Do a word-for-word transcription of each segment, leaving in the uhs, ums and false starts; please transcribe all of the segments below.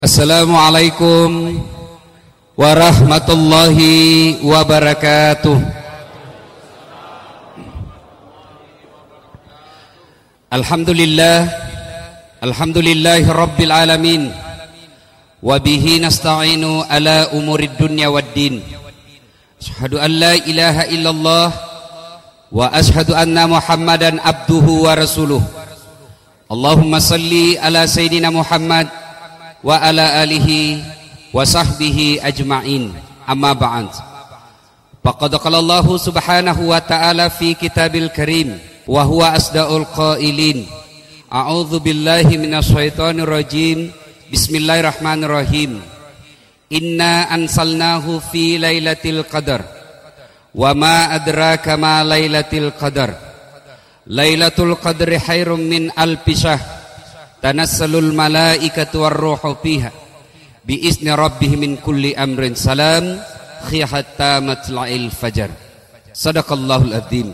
Assalamualaikum warahmatullahi wabarakatuh. Alhamdulillah, alhamdulillahi rabbil alamin. Wa bihi nasta'inu ala umurid dunya waddin. Asyhadu an la ilaha illallah wa asyhadu anna Muhammadan abduhu wa rasuluh. Allahumma salli ala sayyidina Muhammad wa ala alihi wa sahbihi ajma'in. Amma ba'd. Faqad qala Allah subhanahu wa ta'ala fi kitabil karim wa huwa asdaqul qailin. A'udzu billahi minasy syaithanir rajim. Bismillahirrahmanirrahim. Inna ansalnahu fi lailatul qadar. Wa ma adraka ma lailatul qadar. Lailatul qadri khairum min alfi syahr. Tanassalul malaikatu warruhu fiha biizni rabbihim min kulli amrin salam hatta matla'il fajar. Sadaqallahul adzim.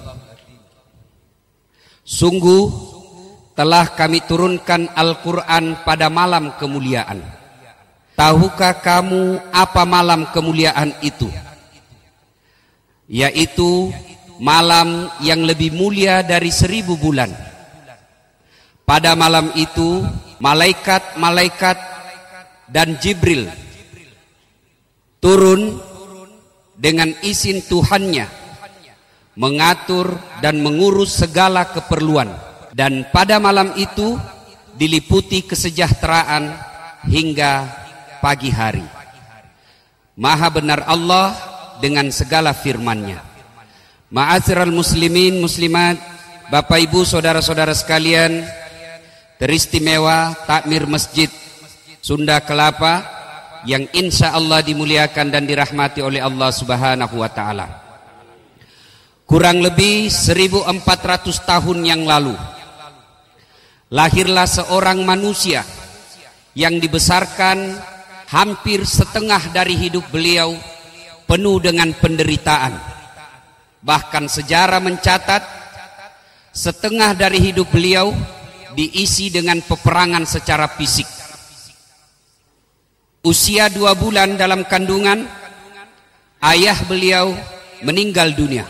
Sungguh telah kami turunkan Al-Quran pada malam kemuliaan. Tahukah kamu apa malam kemuliaan itu? Yaitu malam yang lebih mulia dari seribu bulan. Pada malam itu malaikat-malaikat dan Jibril turun dengan izin Tuhannya mengatur dan mengurus segala keperluan. Dan pada malam itu diliputi kesejahteraan hingga pagi hari. Maha benar Allah dengan segala firman-Nya. Ma'asyiral muslimin muslimat, Bapak Ibu saudara-saudara sekalian, teristimewa takmir Masjid Sunda Kelapa yang insya Allah dimuliakan dan dirahmati oleh Allah subhanahu wa ta'ala. Kurang lebih seribu empat ratus tahun yang lalu lahirlah seorang manusia yang dibesarkan hampir setengah dari hidup beliau penuh dengan penderitaan. Bahkan sejarah mencatat setengah dari hidup beliau diisi dengan peperangan secara fisik. Usia dua bulan dalam kandungan, ayah beliau meninggal dunia.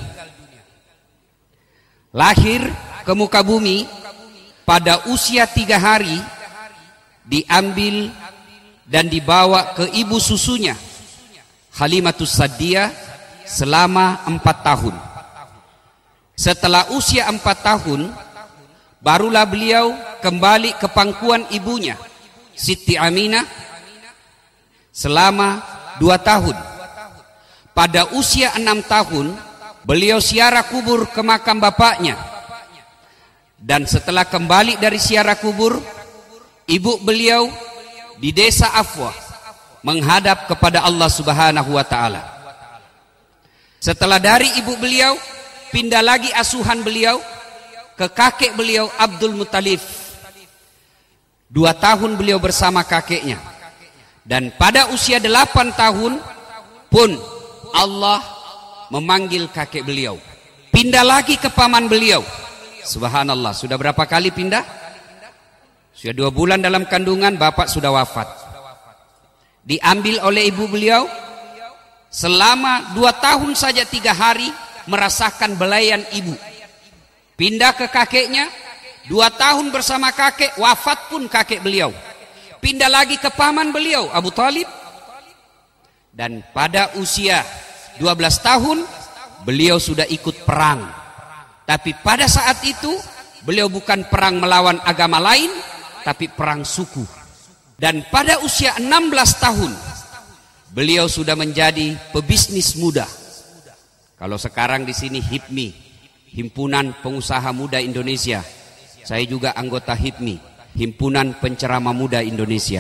Lahir ke muka bumi pada usia tiga hari, diambil dan dibawa ke ibu susunya Halimatus Sa'diyah selama empat tahun. Setelah usia empat tahun, barulah beliau kembali ke pangkuan ibunya Siti Aminah selama dua tahun. Pada usia enam tahun beliau ziarah kubur ke makam bapaknya. Dan setelah kembali dari ziarah kubur, ibu beliau di desa Afwah menghadap kepada Allah subhanahu wa ta'ala. Setelah dari ibu beliau, pindah lagi asuhan beliau ke kakek beliau Abdul Muttalib. Dua tahun beliau bersama kakeknya. Dan pada usia delapan tahun pun Allah memanggil kakek beliau. Pindah lagi ke paman beliau. Subhanallah, sudah berapa kali pindah? Sudah dua bulan dalam kandungan, bapak sudah wafat. Diambil oleh ibu beliau. Selama dua tahun saja tiga hari merasakan belayan ibu. Pindah ke kakeknya, dua tahun bersama kakek, wafat pun kakek beliau. Pindah lagi ke paman beliau, Abu Thalib. Dan pada usia dua belas tahun, beliau sudah ikut perang. Tapi pada saat itu, beliau bukan perang melawan agama lain, tapi perang suku. Dan pada usia enam belas tahun, beliau sudah menjadi pebisnis muda. Kalau sekarang di sini H I P M I, Himpunan Pengusaha Muda Indonesia. Saya juga anggota H I P M I, Himpunan Penceramah Muda Indonesia.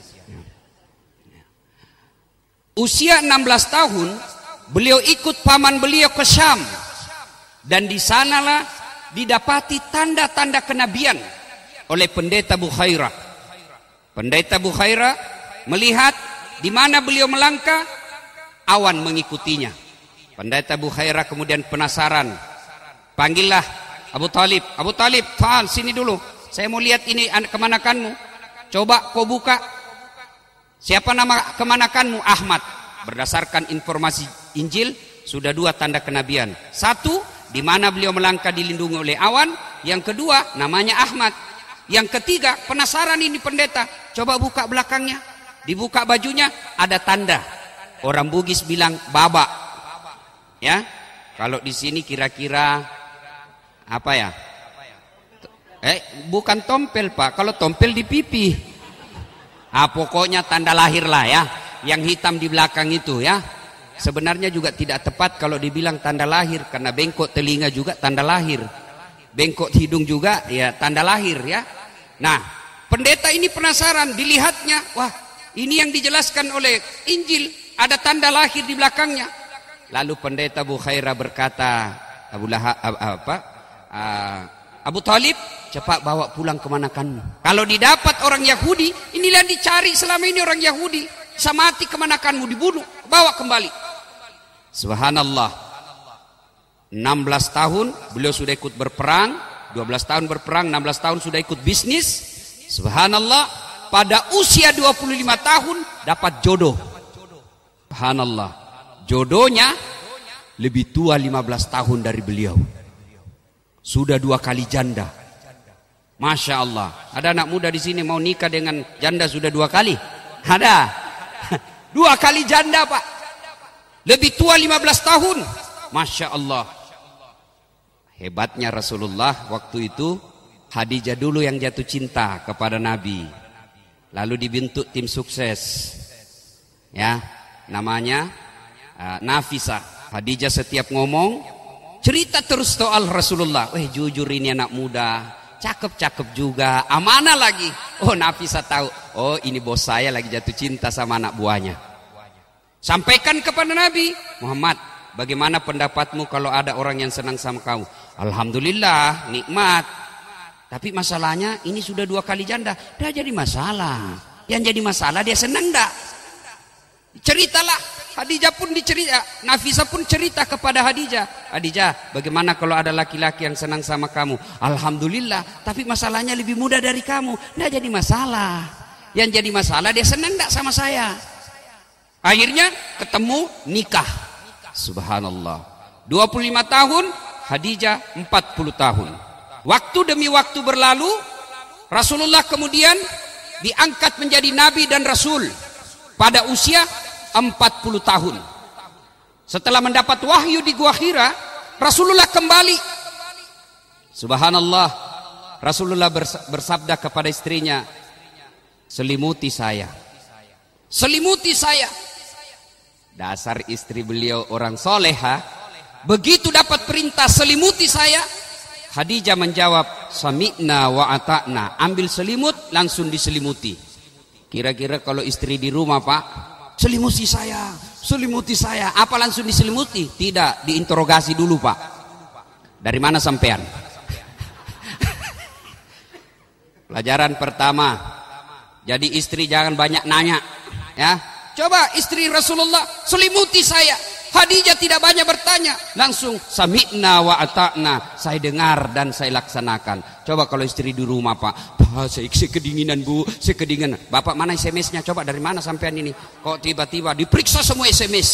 Usia enam belas tahun, beliau ikut paman beliau ke Syam. Dan di sanalah didapati tanda-tanda kenabian oleh pendeta Bukhairah. Pendeta Bukhairah melihat di mana beliau melangkah, awan mengikutinya. Pendeta Bukhairah kemudian penasaran. Panggillah Abu Thalib. Abu Thalib, Fa'al, sini dulu. Saya mau lihat ini kemanakanmu. Coba kau buka. Siapa nama kemanakanmu? Ahmad. Berdasarkan informasi Injil, sudah dua tanda kenabian. Satu, di mana beliau melangkah dilindungi oleh awan. Yang kedua, namanya Ahmad. Yang ketiga, penasaran ini pendeta. Coba buka belakangnya. Dibuka bajunya, ada tanda. Orang Bugis bilang baba. Ya, kalau di sini kira-kira apa ya? Eh, bukan tompel Pak. Kalau tompel di pipi. Ah, pokoknya tanda lahir lah ya. Yang hitam di belakang itu ya. Sebenarnya juga tidak tepat kalau dibilang tanda lahir, karena bengkok telinga juga tanda lahir. Bengkok hidung juga ya tanda lahir ya. Nah, pendeta ini penasaran, dilihatnya, wah, ini yang dijelaskan oleh Injil, ada tanda lahir di belakangnya. Lalu pendeta Bukhairah berkata, Abu Lahab apa? Uh, Abu Talib, cepat bawa pulang kemanakanmu. Kalau didapat orang Yahudi, inilah yang dicari selama ini orang Yahudi. Bisa mati kemanakanmu, dibunuh, bawa kembali. Subhanallah. enam belas tahun beliau sudah ikut berperang, dua belas tahun berperang, enam belas tahun sudah ikut bisnis. Subhanallah, pada usia dua puluh lima tahun dapat jodoh. Subhanallah. Jodohnya lebih tua lima belas tahun dari beliau. Sudah dua kali janda. Masya Allah. Ada anak muda di sini mau nikah dengan janda sudah dua kali? Ada. Dua kali janda Pak. Lebih tua lima belas tahun. Masya Allah. Hebatnya Rasulullah waktu itu, Khadijah dulu yang jatuh cinta kepada Nabi. Lalu dibentuk tim sukses. Ya, namanya uh, Nafisah. Khadijah setiap ngomong cerita terus soal Rasulullah. Weh, jujur ini anak muda, cakep-cakep juga, amanah lagi. Oh, Nafisah tahu. Oh, ini bos saya lagi jatuh cinta sama anak buahnya. Sampaikan kepada Nabi Muhammad, bagaimana pendapatmu kalau ada orang yang senang sama kamu? Alhamdulillah, nikmat. Tapi masalahnya ini sudah dua kali janda. Dah jadi masalah. Yang jadi masalah dia senang enggak? Ceritalah. Khadijah pun dicerita, Nafisah pun cerita kepada Khadijah. Khadijah, bagaimana kalau ada laki-laki yang senang sama kamu? Alhamdulillah, tapi masalahnya lebih muda dari kamu. Nggak jadi masalah. Yang jadi masalah dia senang nggak sama saya? Akhirnya ketemu, nikah. Subhanallah. dua puluh lima tahun, Khadijah empat puluh tahun. Waktu demi waktu berlalu, Rasulullah kemudian diangkat menjadi nabi dan rasul pada usia empat puluh tahun. Setelah mendapat wahyu di Gua Hira, Rasulullah kembali. Subhanallah. Rasulullah bersabda kepada istrinya, selimuti saya, selimuti saya. Dasar istri beliau orang soleha. Begitu dapat perintah selimuti saya, Khadijah menjawab, sami'na wa ata'na. Ambil selimut, langsung diselimuti. Kira-kira kalau istri di rumah Pak, selimuti saya, selimuti saya. Apa langsung diselimuti? Tidak, diinterogasi dulu Pak. Dari mana sampean? Pelajaran pertama, jadi istri jangan banyak nanya. Ya, coba istri Rasulullah selimuti saya. Khadijah tidak banyak bertanya, langsung sami'na wa ata'na. Saya dengar dan saya laksanakan. Coba kalau istri di rumah Pak, Pak saya, saya kedinginan Bu, saya kedinginan. Bapak mana S M S-nya? Coba dari mana sampean ini? Kok tiba-tiba diperiksa semua S M S?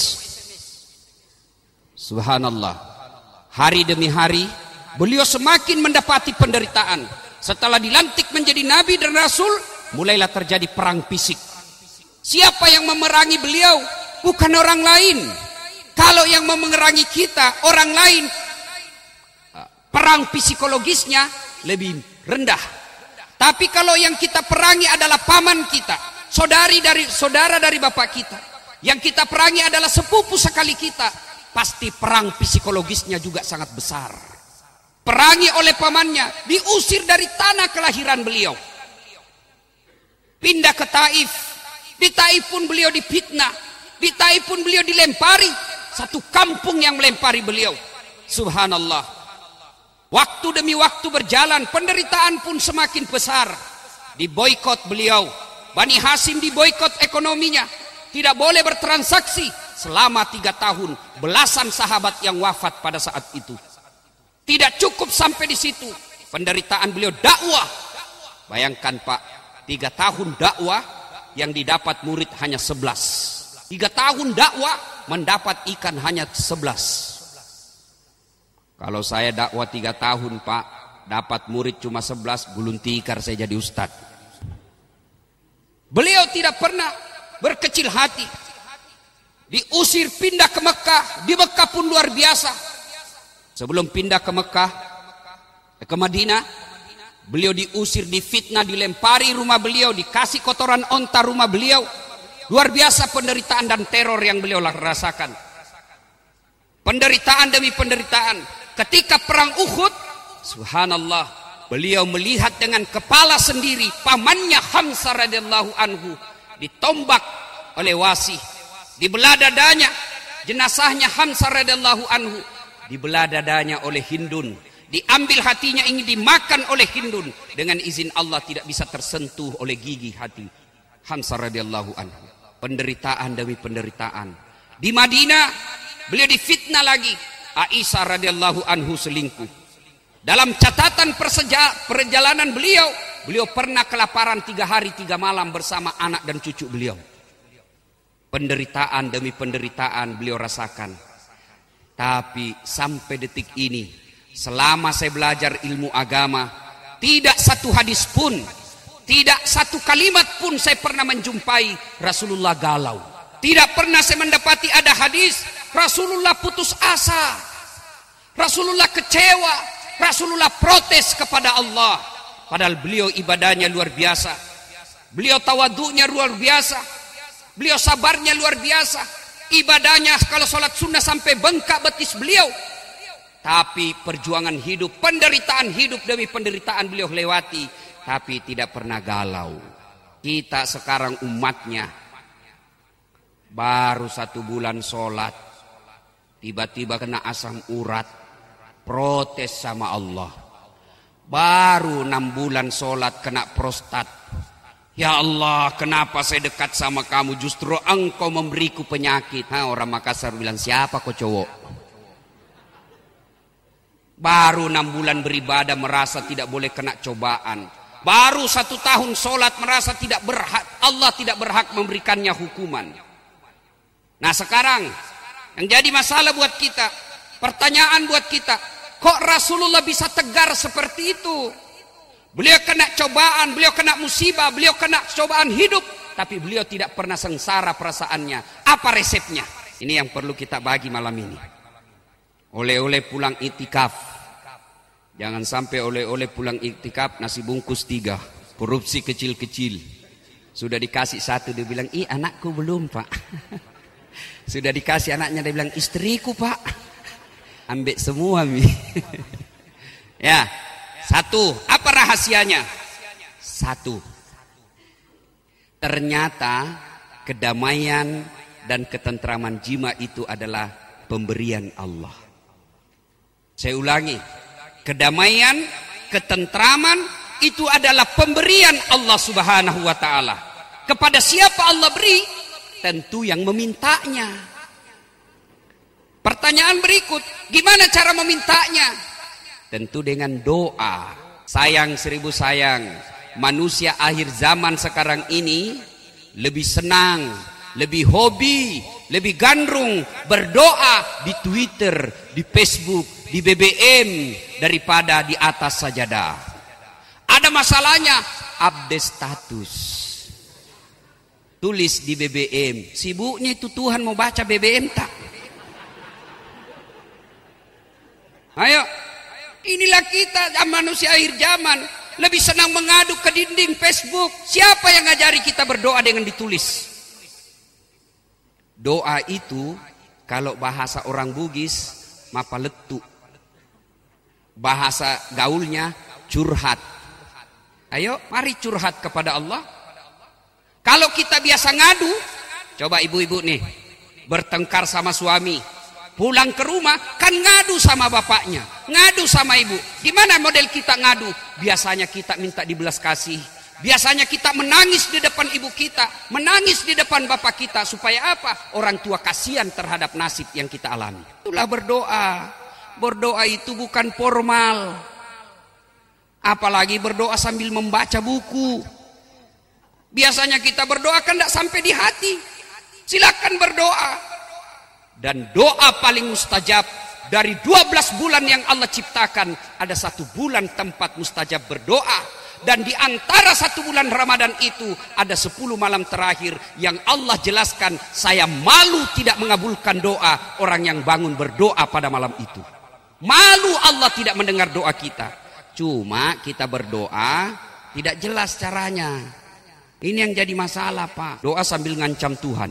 Subhanallah. Hari demi hari beliau semakin mendapati penderitaan. Setelah dilantik menjadi nabi dan rasul, mulailah terjadi perang fisik. Siapa yang memerangi beliau? Bukan orang lain. Kalau yang memerangi kita orang lain, perang psikologisnya lebih rendah. Tapi kalau yang kita perangi adalah paman kita, saudari dari saudara dari bapak kita, yang kita perangi adalah sepupu sekali kita, pasti perang psikologisnya juga sangat besar. Perangi oleh pamannya, diusir dari tanah kelahiran beliau, pindah ke Taif. Di Taif pun beliau difitnah, di Taif pun beliau dilempari. Satu kampung yang melempari beliau. Subhanallah. Waktu demi waktu berjalan, penderitaan pun semakin besar. Diboikot beliau. Bani Hashim diboikot ekonominya. Tidak boleh bertransaksi selama tiga tahun. Belasan sahabat yang wafat pada saat itu. Tidak cukup sampai di situ. Penderitaan beliau dakwah. Bayangkan Pak, tiga tahun dakwah, yang didapat murid hanya sebelas. Tiga tahun dakwah mendapat ikan hanya sebelas. Kalau saya dakwah tiga tahun Pak, dapat murid cuma sebelas, gulung tikar saya jadi ustad. Beliau tidak pernah berkecil hati. Diusir pindah ke Mekah, di Mekah pun luar biasa. Sebelum pindah ke Mekah, ke Madinah, beliau diusir, difitnah, dilempari rumah beliau, dikasih kotoran onta rumah beliau. Luar biasa penderitaan dan teror yang beliau rasakan. Penderitaan demi penderitaan. Ketika perang Uhud, subhanallah, beliau melihat dengan kepala sendiri pamannya Hamzah radhiyallahu anhu ditombak oleh Wasih, dibelah dadanya. Jenazahnya Hamzah radhiyallahu anhu dibelah dadanya oleh Hindun, diambil hatinya, ingin dimakan oleh Hindun. Dengan izin Allah tidak bisa tersentuh oleh gigi hati Hamzah radhiyallahu anhu. Penderitaan demi penderitaan. Di Madinah beliau difitnah lagi. Aisyah radhiyallahu anhu selingkuh. Dalam catatan perseja, perjalanan beliau, beliau pernah kelaparan tiga hari tiga malam bersama anak dan cucu beliau. Penderitaan demi penderitaan beliau rasakan. Tapi sampai detik ini, selama saya belajar ilmu agama, tidak satu hadis pun, tidak satu kalimat pun saya pernah menjumpai Rasulullah galau. Tidak pernah saya mendapati ada hadis Rasulullah putus asa, Rasulullah kecewa, Rasulullah protes kepada Allah. Padahal beliau ibadahnya luar biasa, beliau tawadhu'nya luar biasa, beliau sabarnya luar biasa, ibadahnya kalau sholat sunnah sampai bengkak betis beliau. Tapi perjuangan hidup, penderitaan hidup demi penderitaan beliau lewati, tapi tidak pernah galau. Kita sekarang umatnya baru satu bulan sholat, tiba-tiba kena asam urat, protes sama Allah. Baru enam bulan sholat kena prostat. Ya Allah, kenapa saya dekat sama kamu, justru engkau memberiku penyakit. Nah, orang Makassar bilang, siapa kau cowok? Baru enam bulan beribadah merasa tidak boleh kena cobaan. Baru satu tahun sholat merasa tidak berhak, Allah tidak berhak memberikannya hukuman. Nah sekarang yang jadi masalah buat kita, pertanyaan buat kita, kok Rasulullah bisa tegar seperti itu? Beliau kena cobaan, beliau kena musibah, beliau kena cobaan hidup, tapi beliau tidak pernah sengsara perasaannya. Apa resepnya? Ini yang perlu kita bagi malam ini. Oleh-oleh pulang iktikaf, jangan sampai oleh-oleh pulang iktikaf nasi bungkus tiga, korupsi kecil-kecil. Sudah dikasih satu, dia bilang, ih anakku belum Pak. Sudah dikasih anaknya, dia bilang, istriku Pak. Ambil semua mi. Ya, satu, apa rahasianya? Satu, ternyata kedamaian dan ketentraman jiwa itu adalah pemberian Allah. Saya ulangi, kedamaian, ketentraman itu adalah pemberian Allah Subhanahu wa taala. Kepada siapa Allah beri? Tentu yang memintanya. Pertanyaan berikut, gimana cara memintanya? Tentu dengan doa. Sayang seribu sayang, manusia akhir zaman sekarang ini lebih senang, lebih hobi, lebih gandrung berdoa di Twitter, di Facebook, di B B M daripada di atas sajadah. Ada masalahnya, update status, tulis di B B M. Sibuknya itu Tuhan mau baca B B M tak? Ayo, inilah kita manusia akhir zaman, lebih senang mengadu ke dinding Facebook. Siapa yang ngajari kita berdoa dengan ditulis? Doa itu kalau bahasa orang Bugis mapaletu, bahasa gaulnya curhat. Ayo mari curhat kepada Allah. Kalau kita biasa ngadu, coba ibu-ibu nih bertengkar sama suami, pulang ke rumah kan ngadu sama bapaknya, ngadu sama ibu. Gimana model kita ngadu? Biasanya kita minta dibelas kasih, biasanya kita menangis di depan ibu kita, menangis di depan bapak kita. Supaya apa? Orang tua kasihan terhadap nasib yang kita alami. Itulah berdoa. Berdoa itu bukan formal, apalagi berdoa sambil membaca buku. Biasanya kita berdoa kan tidak sampai di hati. Silakan berdoa. Dan doa paling mustajab dari dua belas bulan yang Allah ciptakan, ada satu bulan tempat mustajab berdoa. Dan di antara satu bulan Ramadan itu ada sepuluh malam terakhir yang Allah jelaskan, saya malu tidak mengabulkan doa orang yang bangun berdoa pada malam itu. Malu Allah tidak mendengar doa kita. Cuma kita berdoa tidak jelas caranya. Ini yang jadi masalah, Pak. Doa sambil ngancam Tuhan.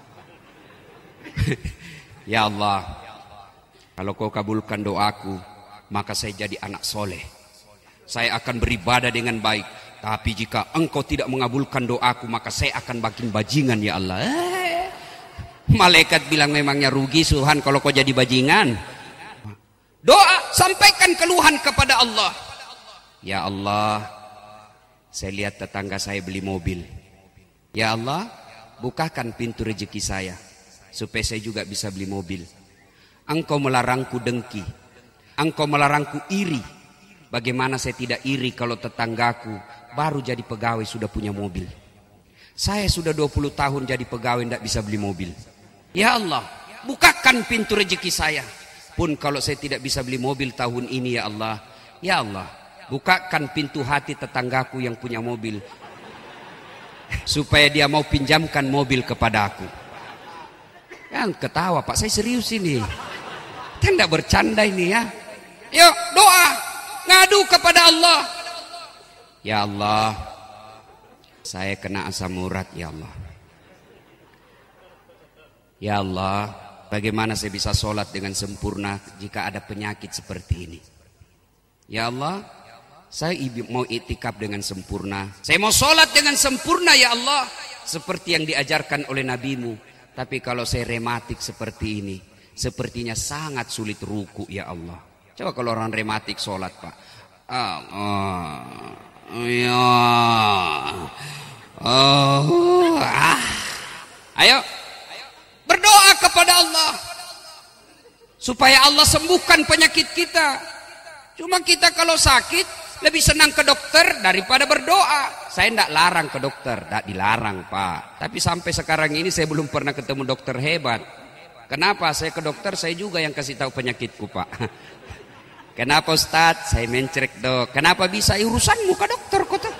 Ya Allah, kalau kau kabulkan doaku, maka saya jadi anak soleh. Saya akan beribadah dengan baik. Tapi jika engkau tidak mengabulkan doaku, maka saya akan makin bajingan, ya Allah. Eh, malaikat bilang memangnya rugi Tuhan kalau kau jadi bajingan. Doa, sampaikan keluhan kepada Allah. Ya Allah, saya lihat tetangga saya beli mobil. Ya Allah, bukakan pintu rezeki saya supaya saya juga bisa beli mobil. Engkau melarangku dengki, engkau melarangku iri. Bagaimana saya tidak iri kalau tetanggaku baru jadi pegawai sudah punya mobil. Saya sudah dua puluh tahun jadi pegawai tidak bisa beli mobil. Ya Allah, bukakan pintu rezeki saya. Pun kalau saya tidak bisa beli mobil tahun ini, ya Allah, ya Allah, bukakan pintu hati tetanggaku yang punya mobil supaya dia mau pinjamkan mobil kepada aku. Yang ketawa, Pak, saya serius ini. Kita tidak bercanda ini, ya. Yuk doa, ngadu kepada Allah. Ya Allah, saya kena asam urat, ya Allah. Ya Allah, bagaimana saya bisa sholat dengan sempurna jika ada penyakit seperti ini? Ya Allah, saya mau iktikaf dengan sempurna. Saya mau sholat dengan sempurna, ya Allah, seperti yang diajarkan oleh nabimu. Tapi kalau saya rematik seperti ini, sepertinya sangat sulit ruku, ya Allah. Coba kalau orang rematik sholat, Pak. Ah, oh, ya, oh, ah. Ayo, berdoa kepada Allah supaya Allah sembuhkan penyakit kita. Cuma kita kalau sakit lebih senang ke dokter daripada berdoa. Saya tidak larang ke dokter, tidak dilarang, Pak. Tapi sampai sekarang ini saya belum pernah ketemu dokter hebat. Kenapa? Saya ke dokter, saya juga yang kasih tahu penyakitku, Pak. Kenapa Ustadz? Saya mencerek, dok. Kenapa bisa? Urusanmu ke dokter, kota.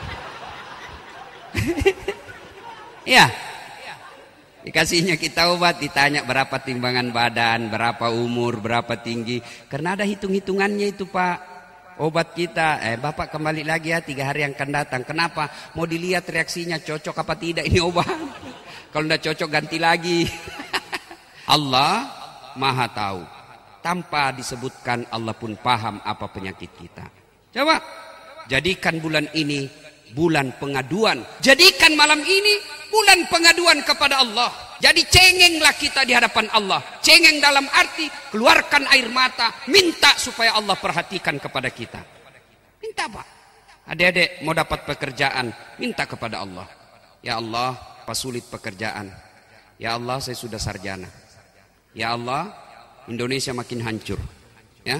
Ya. Dikasihnya kita obat, ditanya berapa timbangan badan, berapa umur, berapa tinggi. Karena ada hitung-hitungannya itu, Pak. Obat kita, eh Bapak kembali lagi ya tiga hari yang akan datang. Kenapa? Mau dilihat reaksinya, cocok apa tidak ini obat. Kalau tidak cocok ganti lagi. Allah Maha tahu. Tanpa disebutkan Allah pun paham apa penyakit kita. Coba jadikan bulan ini bulan pengaduan. Jadikan malam ini bulan pengaduan kepada Allah. Jadi cengenglah kita di hadapan Allah. Cengeng dalam arti keluarkan air mata, minta supaya Allah perhatikan kepada kita. Minta, Pak. Adik-adik mau dapat pekerjaan, minta kepada Allah. Ya Allah, persulit pekerjaan. Ya Allah, saya sudah sarjana. Ya Allah, Indonesia makin hancur. Ya.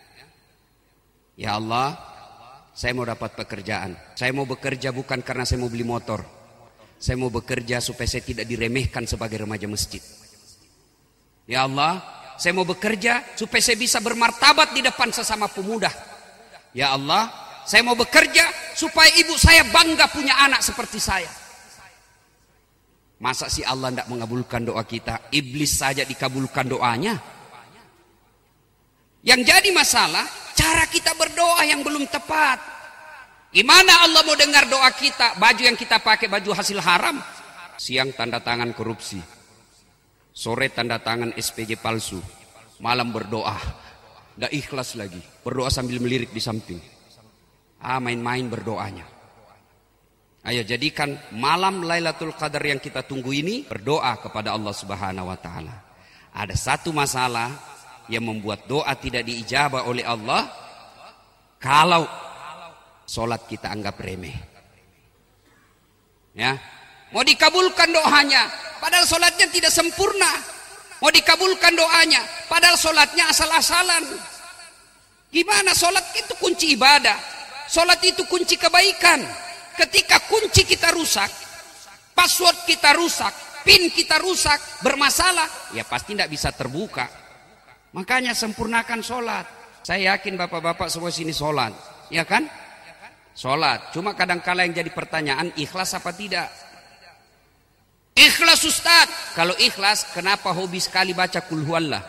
Ya Allah, saya mau dapat pekerjaan. Saya mau bekerja bukan karena saya mau beli motor. Saya mau bekerja supaya saya tidak diremehkan sebagai remaja masjid. Ya Allah, saya mau bekerja supaya saya bisa bermartabat di depan sesama pemuda. Ya Allah, saya mau bekerja supaya ibu saya bangga punya anak seperti saya. Masa sih Allah tidak mengabulkan doa kita? Iblis saja dikabulkan doanya. Yang jadi masalah, cara kita berdoa yang belum tepat. Gimana Allah mau dengar doa kita? Baju yang kita pakai baju hasil haram. Siang tanda tangan korupsi, sore tanda tangan S P G palsu, malam berdoa, nggak ikhlas lagi, berdoa sambil melirik di samping. Ah, main-main berdoanya. Ayo jadikan malam Lailatul Qadar yang kita tunggu ini berdoa kepada Allah Subhanahu wa taala. Ada satu masalah yang membuat doa tidak diijabah oleh Allah, kalau solat kita anggap remeh. Ya, mau dikabulkan doanya, padahal solatnya tidak sempurna. Mau dikabulkan doanya, padahal solatnya asal-asalan. Gimana? Solat itu kunci ibadah. Solat itu kunci kebaikan. ketika kunci kita rusak, password kita rusak, pin kita rusak, bermasalah, ya pasti tidak bisa terbuka. Makanya sempurnakan sholat. Saya yakin bapak-bapak semua sini sholat, ya kan? Sholat. Cuma kadang-kala yang jadi pertanyaan, ikhlas apa tidak? Ikhlas Ustaz. Kalau ikhlas, kenapa hobi sekali baca kul huwallah?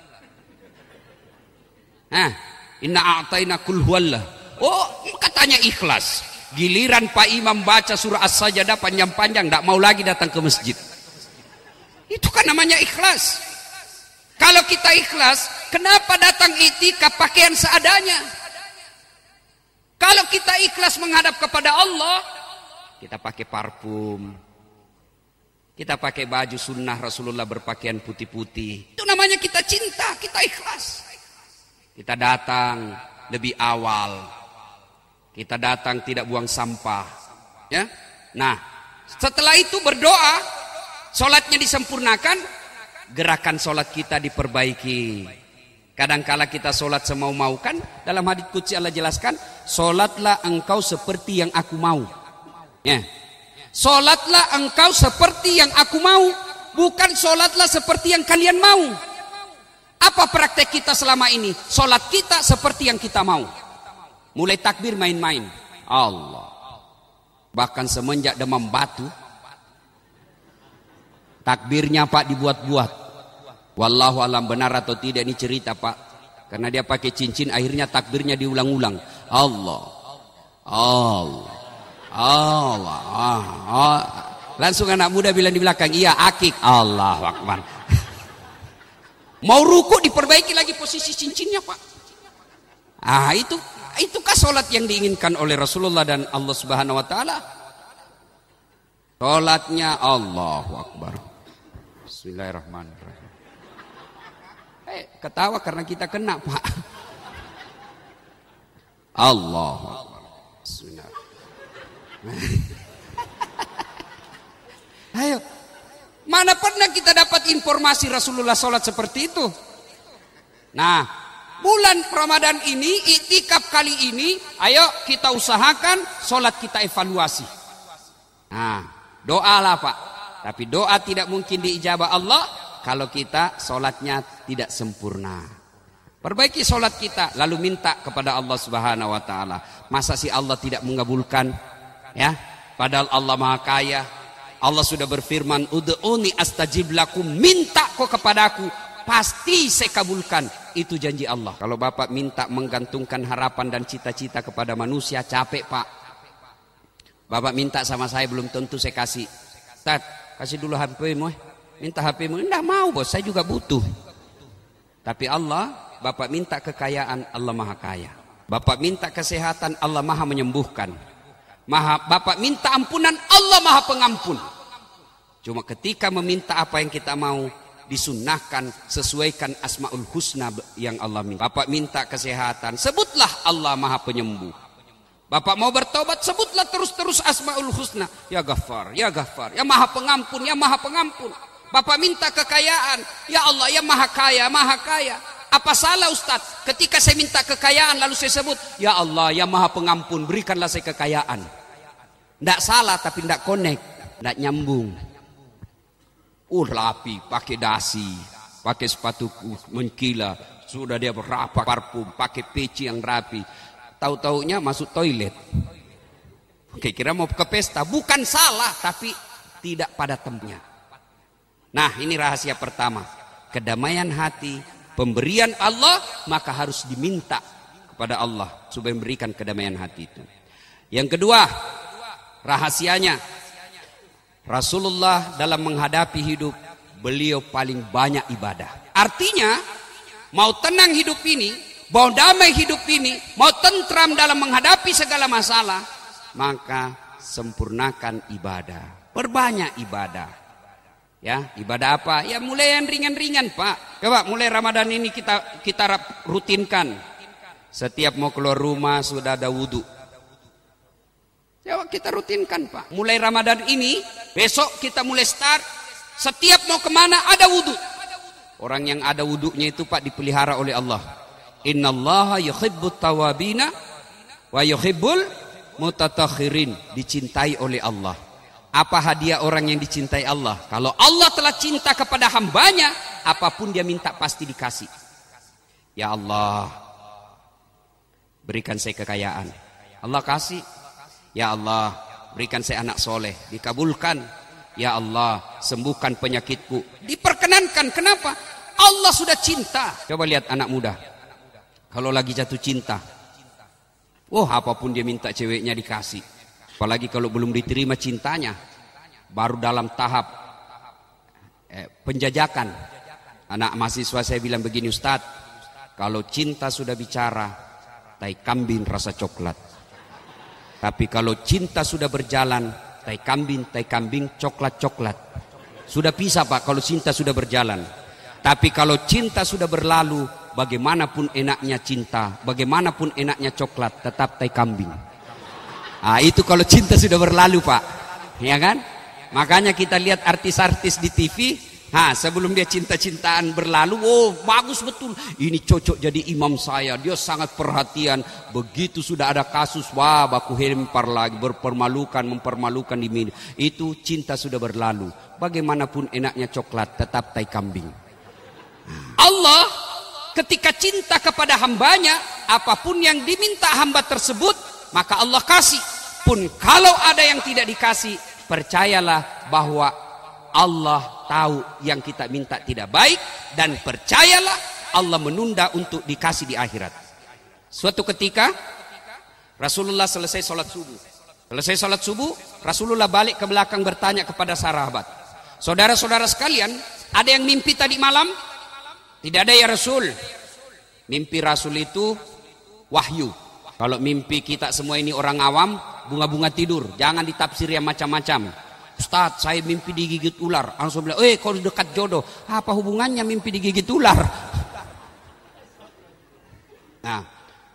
Nah, inna a'taina kul huwallah. Oh, katanya ikhlas. Giliran Pak Imam baca surah As-Sajdah panjang-panjang, tidak mau lagi datang ke masjid. Itu kan namanya ikhlas. Kalau kita ikhlas, kenapa datang itikaf pakaian seadanya? Kalau kita ikhlas menghadap kepada Allah, kita pakai parfum, kita pakai baju sunnah Rasulullah berpakaian putih-putih. Itu namanya kita cinta, kita ikhlas. Kita datang lebih awal. Kita datang tidak buang sampah, ya. Nah, setelah itu berdoa, sholatnya disempurnakan, gerakan sholat kita diperbaiki. Kadangkala kita sholat semau-mau, kan dalam hadits qudsi Allah jelaskan, sholatlah engkau seperti yang aku mau, ya. Sholatlah engkau seperti yang aku mau, bukan sholatlah seperti yang kalian mau. Apa praktek kita selama ini? Sholat kita seperti yang kita mau. Mulai takbir main-main, Allah. Bahkan semenjak demam batu, takbirnya Pak dibuat-buat. Wallahu alam benar atau tidak ini cerita Pak. Karena dia pakai cincin, akhirnya takbirnya diulang-ulang. Allah, Allah, Allah. Ah, ah. Langsung anak muda bilang di belakang, iya akik. Allahu Akbar. Mau ruku diperbaiki lagi posisi cincinnya Pak. Ah itu. Itukah sholat yang diinginkan oleh Rasulullah dan Allah Subhanahu wa taala? Sholatnya Allahu Akbar. Bismillahirrahmanirrahim. Eh, ketawa karena kita kena, Pak. Allahu Akbar. Bismillahirrahmanirrahim. Ayo. Mana pernah kita dapat informasi Rasulullah sholat seperti itu? Nah, bulan Ramadan ini, iktikaf kali ini, ayo kita usahakan sholat kita evaluasi. Nah, doalah Pak. Tapi doa tidak mungkin diijabah Allah kalau kita sholatnya tidak sempurna. Perbaiki sholat kita, lalu minta kepada Allah Subhanahu Wa Taala. Masa sih Allah tidak mengabulkan? Ya, padahal Allah Maha Kaya. Allah sudah berfirman, ud'uni astajib lakum, minta kau kepadaku, pasti saya kabulkan. Itu janji Allah. Kalau Bapak minta menggantungkan harapan dan cita-cita kepada manusia, capek Pak. Bapak minta sama saya belum tentu saya kasih. Tat, kasih dulu H P-mu. Minta H P-mu. Enggak mau bos, saya juga butuh. Tapi Allah, Bapak minta kekayaan, Allah Maha Kaya. Bapak minta kesehatan, Allah Maha menyembuhkan. Maha, Bapak minta ampunan, Allah Maha pengampun. Cuma ketika meminta apa yang kita mau, disunnahkan sesuaikan asmaul husna yang Allah minta. Bapak minta kesehatan, sebutlah Allah Maha Penyembuh. Bapak mau bertobat, sebutlah terus-terus asmaul husna, ya Ghaffar, ya Ghaffar, ya Maha Pengampun, ya Maha Pengampun. Bapak minta kekayaan, ya Allah, ya Maha Kaya, Maha Kaya. Apa salah Ustadz ketika saya minta kekayaan lalu saya sebut, ya Allah, ya Maha Pengampun, berikanlah saya kekayaan. Tidak salah tapi tidak connect, tidak nyambung. Uh rapi, pakai dasi, pakai sepatu mengkila, sudah dia berapa parfum, pakai peci yang rapi. Tahu-taunya masuk toilet. Oke, kira mau ke pesta, bukan salah, tapi tidak pada tempatnya. Nah, ini rahasia pertama, kedamaian hati, pemberian Allah, maka harus diminta kepada Allah supaya memberikan kedamaian hati itu. Yang kedua, rahasianya. Rasulullah dalam menghadapi hidup, beliau paling banyak ibadah. Artinya, mau tenang hidup ini, mau damai hidup ini, mau tentram dalam menghadapi segala masalah, maka sempurnakan ibadah. Perbanyak ibadah. Ya, ibadah apa? Ya mulai yang ringan-ringan, Pak. Coba mulai Ramadan ini kita kita rutinkan. Setiap mau keluar rumah sudah ada wudhu. Ya kita rutinkan Pak. Mulai Ramadan ini, besok kita mulai start. Setiap mau kemana ada wudhu. Orang yang ada wudhunya itu Pak dipelihara oleh Allah. Innallaha yuhibbut tawabina wa yuhibbul mutatahhirin, dicintai oleh Allah. Apa hadiah orang yang dicintai Allah? Kalau Allah telah cinta kepada hambanya, apapun dia minta pasti dikasih. Ya Allah, berikan saya kekayaan. Allah kasih. Ya Allah, berikan saya anak soleh. Dikabulkan. Ya Allah, sembuhkan penyakitku. Diperkenankan. Kenapa? Allah sudah cinta. Coba lihat anak muda, kalau lagi jatuh cinta, oh apapun dia minta ceweknya dikasih. Apalagi kalau belum diterima cintanya, baru dalam tahap eh, penjajakan. Anak mahasiswa saya bilang begini, Ustadz, kalau cinta sudah bicara, tai kambing rasa coklat. Tapi kalau cinta sudah berjalan, tai kambing, tai kambing, coklat-coklat. Sudah bisa Pak kalau cinta sudah berjalan. Tapi kalau cinta sudah berlalu, bagaimanapun enaknya cinta, bagaimanapun enaknya coklat, tetap tai kambing. Ah, itu kalau cinta sudah berlalu Pak, ya kan? Makanya kita lihat artis-artis di T V, ha, sebelum dia cinta-cintaan berlalu, oh bagus betul, ini cocok jadi imam saya, dia sangat perhatian. Begitu sudah ada kasus, wah baku hempar lagi, berpermalukan, mempermalukan di media. Itu cinta sudah berlalu. Bagaimanapun enaknya coklat, tetap tai kambing. Allah ketika cinta kepada hambanya, apapun yang diminta hamba tersebut, maka Allah kasih. Pun kalau ada yang tidak dikasih, percayalah bahwa Allah tahu yang kita minta tidak baik, dan percayalah Allah menunda untuk dikasih di akhirat. Suatu ketika Rasulullah selesai sholat subuh. Selesai sholat subuh, Rasulullah balik ke belakang bertanya kepada sahabat, saudara-saudara sekalian, ada yang mimpi tadi malam? Tidak ada ya Rasul. Mimpi Rasul itu wahyu. Kalau mimpi kita semua ini orang awam, bunga-bunga tidur, jangan ditafsir yang macam-macam. Ustadz, saya mimpi digigit ular. Langsung bilang, eh kalau dekat jodoh, apa hubungannya mimpi digigit ular? Nah,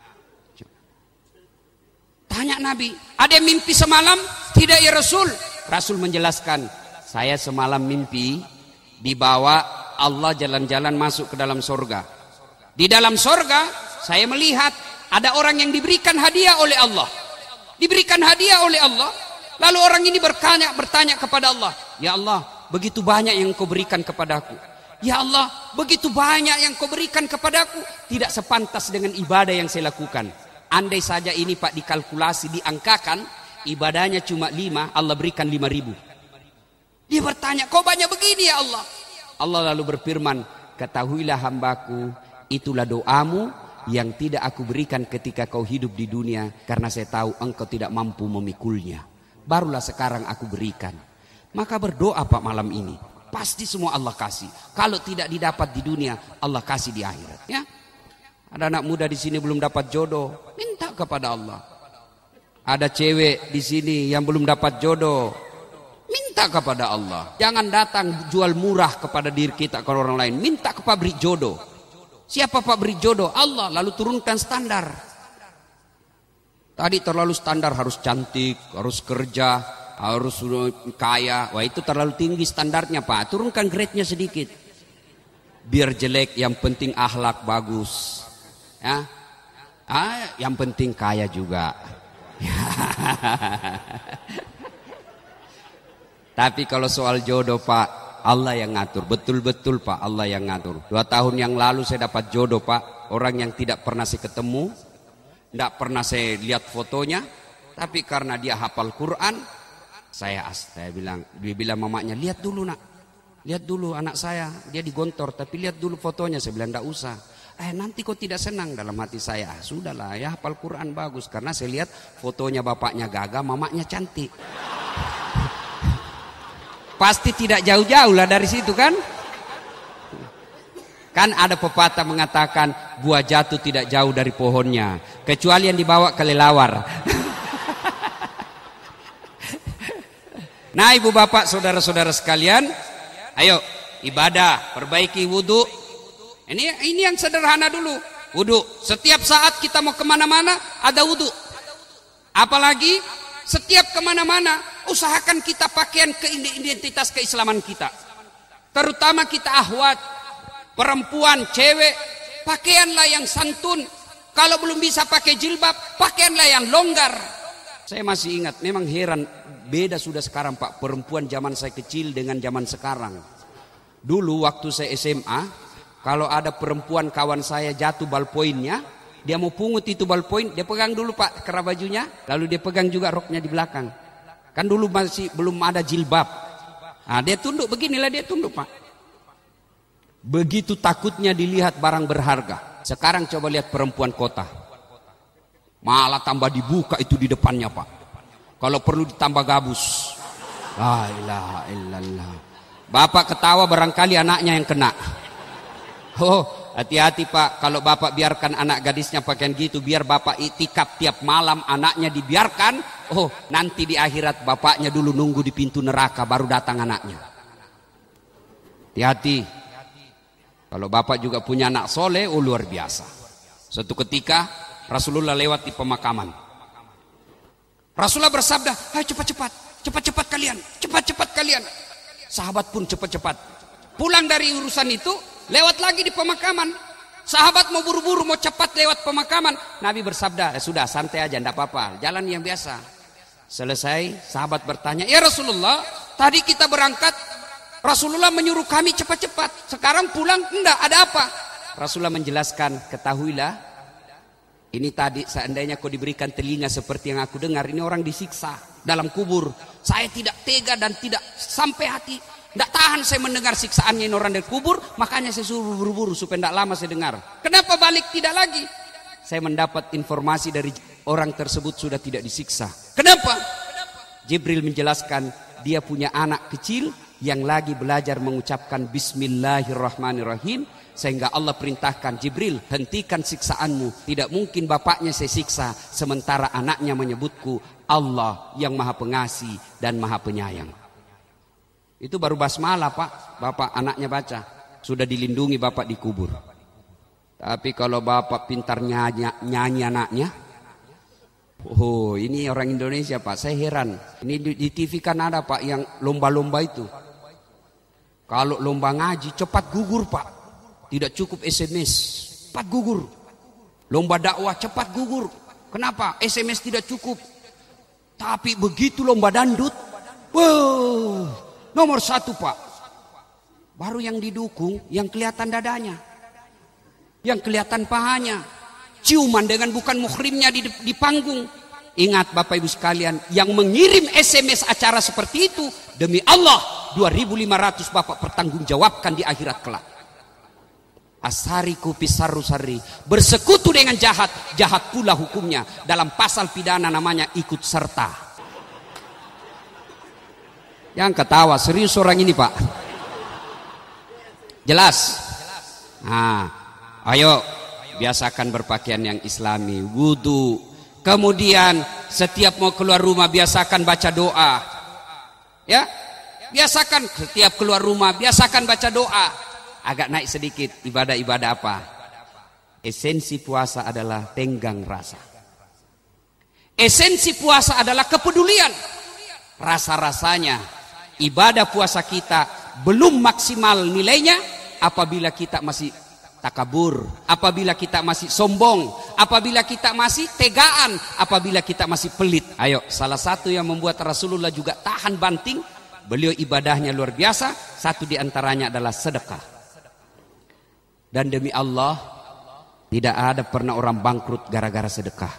tanya Nabi, ada yang mimpi semalam? Tidak ya Rasul. Rasul menjelaskan, saya semalam mimpi dibawa Allah jalan-jalan masuk ke dalam sorga. Di dalam sorga saya melihat ada orang yang diberikan hadiah oleh Allah. Diberikan hadiah oleh Allah. Lalu orang ini bertanya, bertanya kepada Allah, ya Allah, begitu banyak yang kau berikan kepadaku. Ya Allah, begitu banyak yang kau berikan kepadaku, tidak sepantas dengan ibadah yang saya lakukan. Andai saja ini Pak dikalkulasi, diangkakan, ibadahnya cuma lima, Allah berikan lima ribu. Dia bertanya, kau banyak begini ya Allah? Allah lalu berfirman, ketahuilah hambaku, itulah doamu yang tidak aku berikan ketika kau hidup di dunia, karena saya tahu engkau tidak mampu memikulnya. Barulah sekarang aku berikan. Maka berdoa Pak malam ini, pasti semua Allah kasih. Kalau tidak didapat di dunia, Allah kasih di akhirat. Ya, ada anak muda di sini belum dapat jodoh, minta kepada Allah. Ada cewek di sini yang belum dapat jodoh, minta kepada Allah. Jangan datang jual murah kepada diri kita ke orang lain. Minta ke pabrik jodoh. Siapa pabrik jodoh? Allah. Lalu turunkan standar. Tadi terlalu standar, harus cantik, harus kerja, harus kaya. Wah itu terlalu tinggi standarnya Pak. Turunkan grade-nya sedikit. Biar jelek, yang penting akhlak bagus. Ya, ah, yang penting kaya juga. Tapi kalau soal jodoh Pak, Allah yang ngatur. Betul-betul Pak, Allah yang ngatur. Dua tahun yang lalu saya dapat jodoh Pak. Orang yang tidak pernah saya ketemu, tidak pernah saya lihat fotonya, tapi karena dia hafal Quran, saya saya bilang, dia bilang mamanya, lihat dulu nak, lihat dulu anak saya, dia digontor, tapi lihat dulu fotonya. Saya bilang, tidak usah. Eh nanti kok tidak senang. Dalam hati saya, ah, sudahlah ya, hafal Quran bagus, karena saya lihat fotonya bapaknya gagah, mamanya cantik. Pasti tidak jauh-jauh lah dari situ kan. Kan ada pepatah mengatakan, buah jatuh tidak jauh dari pohonnya, kecuali yang dibawa kelelawar. Nah ibu bapak saudara-saudara sekalian, ayo ibadah, perbaiki wudhu. Ini, ini yang sederhana dulu, wudhu. Setiap saat kita mau kemana-mana ada wudhu. Apalagi setiap kemana-mana usahakan kita pakaian ke identitas keislaman kita. Terutama kita ahwat, perempuan, cewek, pakaianlah yang santun. Kalau belum bisa pakai jilbab, pakaianlah yang longgar. Saya masih ingat, memang heran, beda sudah sekarang Pak, perempuan zaman saya kecil dengan zaman sekarang. Dulu waktu saya S M A, kalau ada perempuan kawan saya jatuh ballpointnya, dia mau pungut itu ballpoint, dia pegang dulu Pak kerah bajunya, lalu dia pegang juga roknya di belakang. Kan dulu masih belum ada jilbab. Nah, dia tunduk, beginilah dia tunduk Pak. Begitu takutnya dilihat barang berharga. Sekarang coba lihat perempuan kota. Malah tambah dibuka itu di depannya Pak. Kalau perlu ditambah gabus. La ilaha illallah. Bapak ketawa barangkali anaknya yang kena. Oh, hati-hati Pak. Kalau Bapak biarkan anak gadisnya pakaian gitu, biar Bapak itikaf tiap malam anaknya dibiarkan. Oh, nanti di akhirat bapaknya dulu nunggu di pintu neraka baru datang anaknya. Hati-hati. Kalau Bapak juga punya anak soleh, oh luar biasa. Suatu ketika Rasulullah lewat di pemakaman. Rasulullah bersabda, "Hai cepat-cepat, cepat-cepat kalian, cepat-cepat kalian." Sahabat pun cepat-cepat. Pulang dari urusan itu, lewat lagi di pemakaman. Sahabat mau buru-buru, mau cepat lewat pemakaman. Nabi bersabda, eh, "Sudah santai aja, enggak apa-apa, jalan yang biasa." Selesai, sahabat bertanya, "Ya Rasulullah, tadi kita berangkat, Rasulullah menyuruh kami cepat-cepat. Sekarang pulang, enggak, ada apa?" Rasulullah menjelaskan, "Ketahuilah, ini tadi seandainya kau diberikan telinga seperti yang aku dengar, ini orang disiksa dalam kubur. Saya tidak tega dan tidak sampai hati. Tidak tahan saya mendengar siksaannya ini orang dari kubur. Makanya saya suruh buru-buru supaya tidak lama saya dengar. Kenapa balik tidak lagi? Saya mendapat informasi dari orang tersebut sudah tidak disiksa. Kenapa? Jibril menjelaskan dia punya anak kecil yang lagi belajar mengucapkan Bismillahirrahmanirrahim. Sehingga Allah perintahkan, Jibril, hentikan siksaanmu. Tidak mungkin bapaknya saya siksa sementara anaknya menyebutku Allah yang maha pengasih dan maha penyayang. Itu baru basmalah Pak, bapak anaknya baca. Sudah dilindungi bapak dikubur. Tapi kalau bapak pintar nyanyi, nyanyi anaknya, oh ini orang Indonesia Pak, saya heran. Ini di, di T V kan ada Pak yang lomba-lomba itu. Kalau lomba ngaji cepat gugur Pak. Tidak cukup S M S, cepat gugur. Lomba dakwah cepat gugur. Kenapa? S M S tidak cukup. Tapi begitu lomba dangdut, wow, nomor satu Pak. Baru yang didukung, yang kelihatan dadanya, yang kelihatan pahanya, ciuman dengan bukan muhrimnya di, di panggung. Ingat Bapak Ibu sekalian, yang mengirim S M S acara seperti itu, demi Allah, dua ribu lima ratus Bapak pertanggungjawabkan di akhirat kelak. Asariku pisarusari, bersekutu dengan jahat, jahat pula hukumnya. Dalam pasal pidana namanya ikut serta. Yang ketawa serius orang ini Pak. Jelas. Nah, ayo biasakan berpakaian yang islami, wudu. Kemudian setiap mau keluar rumah biasakan baca doa. Ya, biasakan setiap keluar rumah biasakan baca doa. Agak naik sedikit, ibadah-ibadah apa? Esensi puasa adalah tenggang rasa. Esensi puasa adalah kepedulian. Rasa-rasanya ibadah puasa kita belum maksimal nilainya apabila kita masih takabur, apabila kita masih sombong, apabila kita masih tegaan, apabila kita masih pelit. Ayo, salah satu yang membuat Rasulullah juga tahan banting, beliau ibadahnya luar biasa, satu diantaranya adalah sedekah. Dan demi Allah, tidak ada pernah orang bangkrut gara-gara sedekah.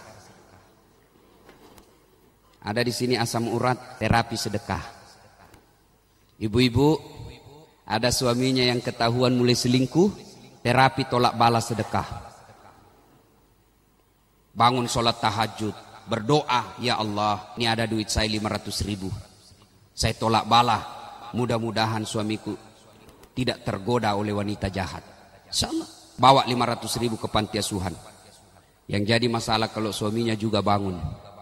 Ada di sini asam urat, terapi sedekah. Ibu-ibu, ada suaminya yang ketahuan mulai selingkuh, terapi tolak balas sedekah. Bangun sholat tahajud, berdoa, ya Allah, ini ada duit saya lima ratus ribu. Saya tolak balas, mudah-mudahan suamiku tidak tergoda oleh wanita jahat. Insyaallah, bawa lima ratus ribu ke panti asuhan. Yang jadi masalah kalau suaminya juga bangun.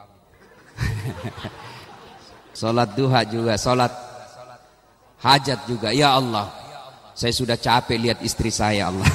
Sholat duha juga, sholat hajat juga. Ya Allah, saya sudah capek lihat istri saya Allah.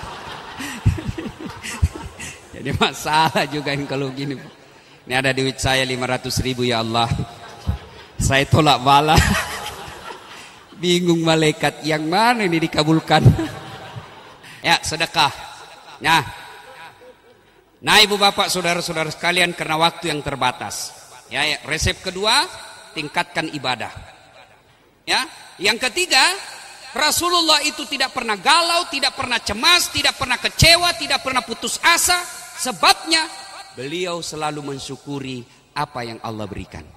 Jadi masalah juga yang kalau gini. Ini ada duit saya lima ratus ribu ya Allah. Saya tolak bala. Bingung malaikat yang mana ini dikabulkan. Ya, sedekah. Nah, nah ibu bapak saudara-saudara sekalian, karena waktu yang terbatas, Ya, ya, resep kedua, tingkatkan ibadah. Ya, yang ketiga, Rasulullah itu tidak pernah galau, tidak pernah cemas, tidak pernah kecewa, tidak pernah putus asa. Sebabnya beliau selalu mensyukuri apa yang Allah berikan.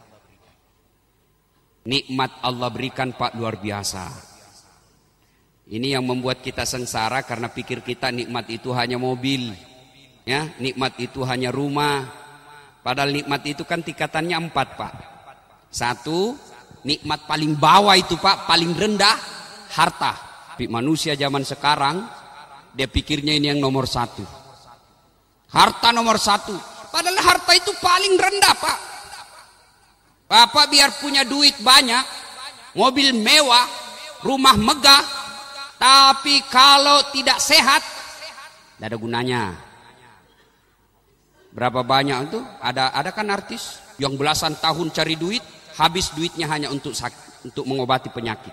Nikmat Allah berikan Pak luar biasa. Ini yang membuat kita sengsara karena pikir kita nikmat itu hanya mobil, ya, nikmat itu hanya rumah. Padahal nikmat itu kan tingkatannya empat Pak. Satu, nikmat paling bawah itu Pak, paling rendah, harta. Tapi manusia zaman sekarang dia pikirnya ini yang nomor satu. Harta nomor satu. Padahal harta itu paling rendah Pak. Bapak biar punya duit banyak, mobil mewah, rumah megah, tapi kalau tidak sehat, tidak ada gunanya. Berapa banyak itu? Ada ada kan artis yang belasan tahun cari duit, habis duitnya hanya untuk sakit, untuk mengobati penyakit.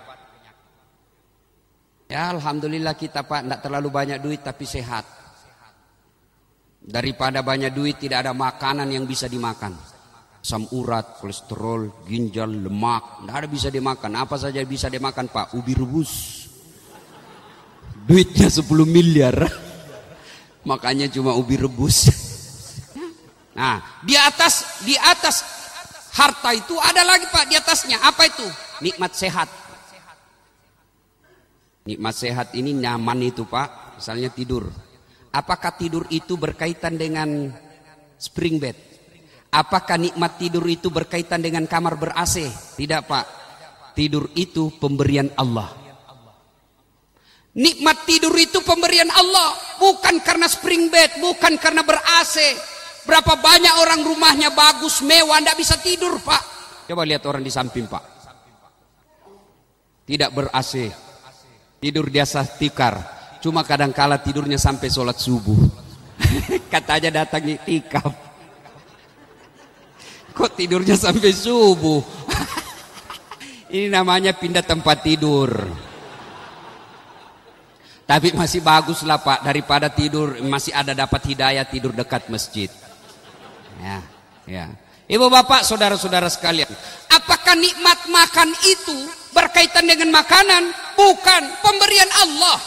Ya alhamdulillah kita Pak, tidak terlalu banyak duit tapi sehat. Daripada banyak duit tidak ada makanan yang bisa dimakan. Asam urat, kolesterol, ginjal, lemak, tidak ada bisa dimakan. Apa saja bisa dimakan Pak? Ubi rebus. Duitnya sepuluh miliar. Makanya cuma ubi rebus. Nah, di atas di atas harta itu ada lagi Pak, di atasnya. Apa itu? Nikmat sehat. Nikmat sehat ini nyaman itu Pak. Misalnya tidur. Apakah tidur itu berkaitan dengan spring bed? Apakah nikmat tidur itu berkaitan dengan kamar ber-A C? Tidak Pak. Tidur itu pemberian Allah. Nikmat tidur itu pemberian Allah, bukan karena spring bed, bukan karena ber-A C. Berapa banyak orang rumahnya bagus, mewah, tidak bisa tidur Pak. Coba lihat orang di samping Pak. Tidak ber-A C, tidur di atas tikar. Cuma kadang-kala tidurnya sampai sholat subuh. Katanya datang iktikaf. Kok tidurnya sampai subuh? Ini namanya pindah tempat tidur. Tapi masih bagus lah Pak, daripada tidur masih ada dapat hidayah tidur dekat masjid. Ya, ya. Ibu bapak, saudara-saudara sekalian, apakah nikmat makan itu berkaitan dengan makanan? Bukan, pemberian Allah.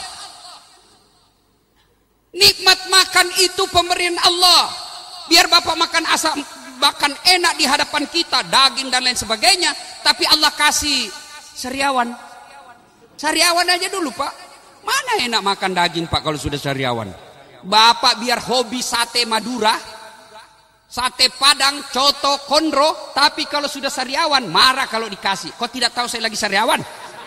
Nikmat makan itu pemberian Allah. Biar bapak makan asam, makan enak di hadapan kita, daging dan lain sebagainya, tapi Allah kasih sariawan. Sariawan aja dulu Pak. Mana enak makan daging Pak kalau sudah sariawan? Bapak biar hobi sate Madura, sate Padang, coto, kondro, tapi kalau sudah sariawan marah kalau dikasih. Kok tidak tahu saya lagi sariawan?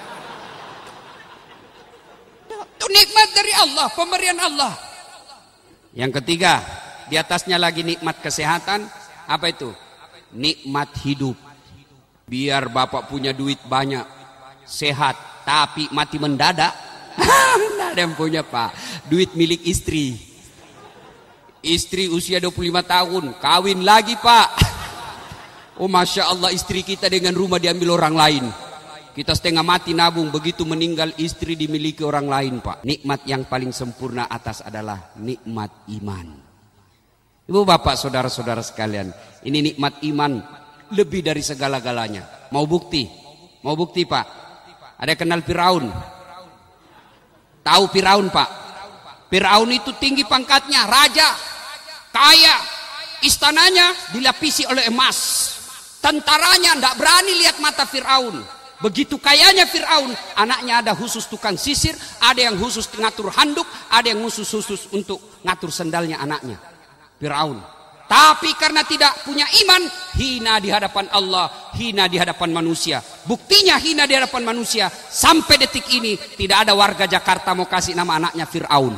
Itu nikmat dari Allah, pemberian Allah. Yang ketiga, di atasnya lagi nikmat kesehatan. Apa itu? Nikmat hidup. Biar bapak punya duit banyak, sehat, tapi mati mendadak. Tidak ada yang punya Pak. Duit milik istri. Istri usia dua puluh lima tahun, kawin lagi Pak. Oh Masya Allah, istri kita dengan rumah diambil orang lain. Kita setengah mati nabung, begitu meninggal istri dimiliki orang lain Pak. Nikmat yang paling sempurna atas adalah nikmat iman. Ibu bapak saudara-saudara sekalian, ini nikmat iman lebih dari segala-galanya. Mau bukti? Mau bukti Pak? Ada kenal Firaun? Tahu Firaun Pak? Firaun itu tinggi pangkatnya, raja, kaya, istananya dilapisi oleh emas. Tentaranya tidak berani lihat mata Firaun. Begitu kayanya Firaun, anaknya ada khusus tukang sisir, ada yang khusus ngatur handuk, ada yang khusus-khusus untuk ngatur sendalnya anaknya. Firaun. Tapi karena tidak punya iman, hina di hadapan Allah, hina di hadapan manusia. Buktinya hina di hadapan manusia. Sampai detik ini tidak ada warga Jakarta mau kasih nama anaknya Firaun.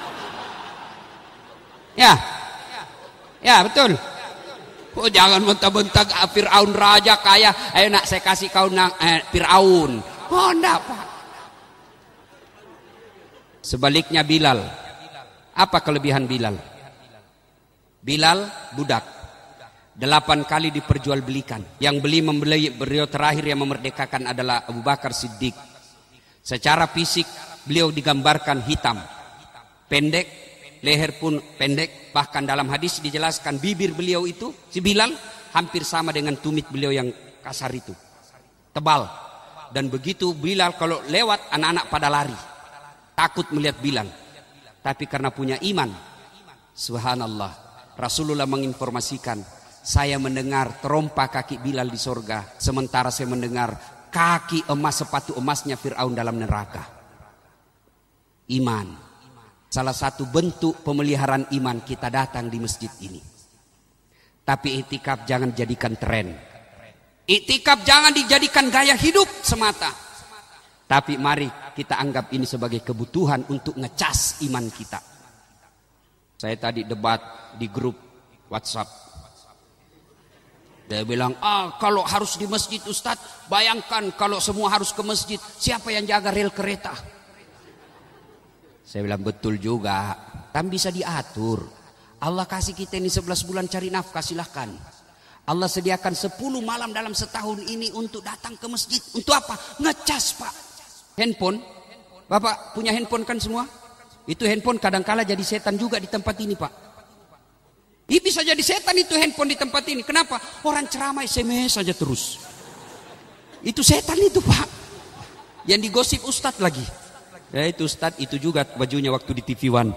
Ya, ya betul. Oh jangan bentak-bentak Firaun raja kaya. Ayo nak saya kasih kau nak eh, Firaun. Oh enggak Pak. Sebaliknya Bilal. Apa kelebihan Bilal? Bilal budak, delapan kali diperjualbelikan. Yang beli membeli beliau terakhir yang memerdekakan adalah Abu Bakar Siddiq. Secara fisik beliau digambarkan hitam, pendek, leher pun pendek. Bahkan dalam hadis dijelaskan bibir beliau itu, si Bilal hampir sama dengan tumit beliau yang kasar itu, tebal. Dan begitu Bilal kalau lewat, anak-anak pada lari, takut melihat Bilal. Tapi karena punya iman, subhanallah, Rasulullah menginformasikan, saya mendengar terompa kaki Bilal di sorga, sementara saya mendengar kaki emas sepatu emasnya Fir'aun dalam neraka. Iman, salah satu bentuk pemeliharaan iman kita datang di masjid ini. Tapi iktikaf jangan jadikan tren. Iktikaf jangan dijadikan gaya hidup semata. Tapi mari kita anggap ini sebagai kebutuhan untuk ngecas iman kita. Saya tadi debat di grup WhatsApp. Dia bilang, ah kalau harus di masjid Ustadz, bayangkan kalau semua harus ke masjid, siapa yang jaga rel kereta? Saya bilang betul juga, kan bisa diatur. Allah kasih kita ini sebelas bulan cari nafkah, silahkan. Allah sediakan sepuluh malam dalam setahun ini untuk datang ke masjid. Untuk apa? Ngecas Pak. Handphone, Bapak punya handphone kan semua? Itu handphone kadangkala jadi setan juga di tempat ini Pak. Ini bisa jadi setan itu handphone di tempat ini. Kenapa? Orang ceramah S M S saja terus. Itu setan itu Pak. Yang digosip Ustadz lagi. Ya itu Ustadz itu juga bajunya waktu di T V One.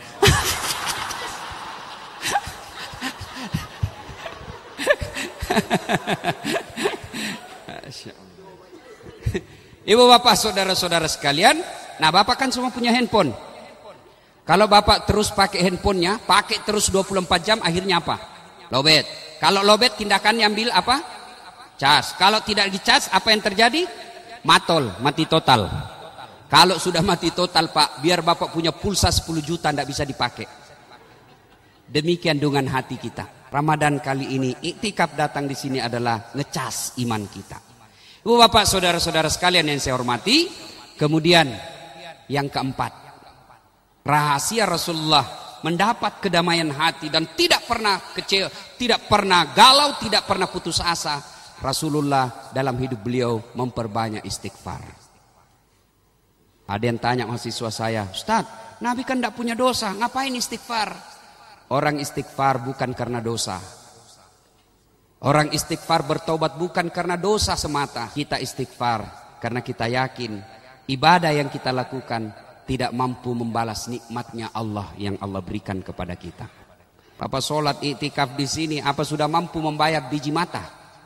Ibu bapak saudara-saudara sekalian, nah bapak kan semua punya handphone. Kalau bapak terus pakai handphonenya, pakai terus dua puluh empat jam, akhirnya apa? Lobet. Kalau lobet tindakannya ambil apa? Cas. Kalau tidak dicas, apa yang terjadi? Matol, mati total. Kalau sudah mati total Pak, biar bapak punya pulsa sepuluh juta tidak bisa dipakai. Demikian dengan hati kita. Ramadan kali ini iktikaf datang di sini adalah ngecas iman kita. Ibu bapak saudara-saudara sekalian yang saya hormati, kemudian yang keempat, rahasia Rasulullah mendapat kedamaian hati dan tidak pernah kecewa, tidak pernah galau, tidak pernah putus asa. Rasulullah dalam hidup beliau memperbanyak istighfar. Ada yang tanya mahasiswa saya, Ustadz, Nabi kan tidak punya dosa, ngapain istighfar? Orang istighfar bukan karena dosa. Orang istighfar bertobat bukan karena dosa semata. Kita istighfar karena kita yakin ibadah yang kita lakukan tidak mampu membalas nikmatnya Allah yang Allah berikan kepada kita. Bapak sholat iktikaf di sini, apa sudah mampu membayar biji mata?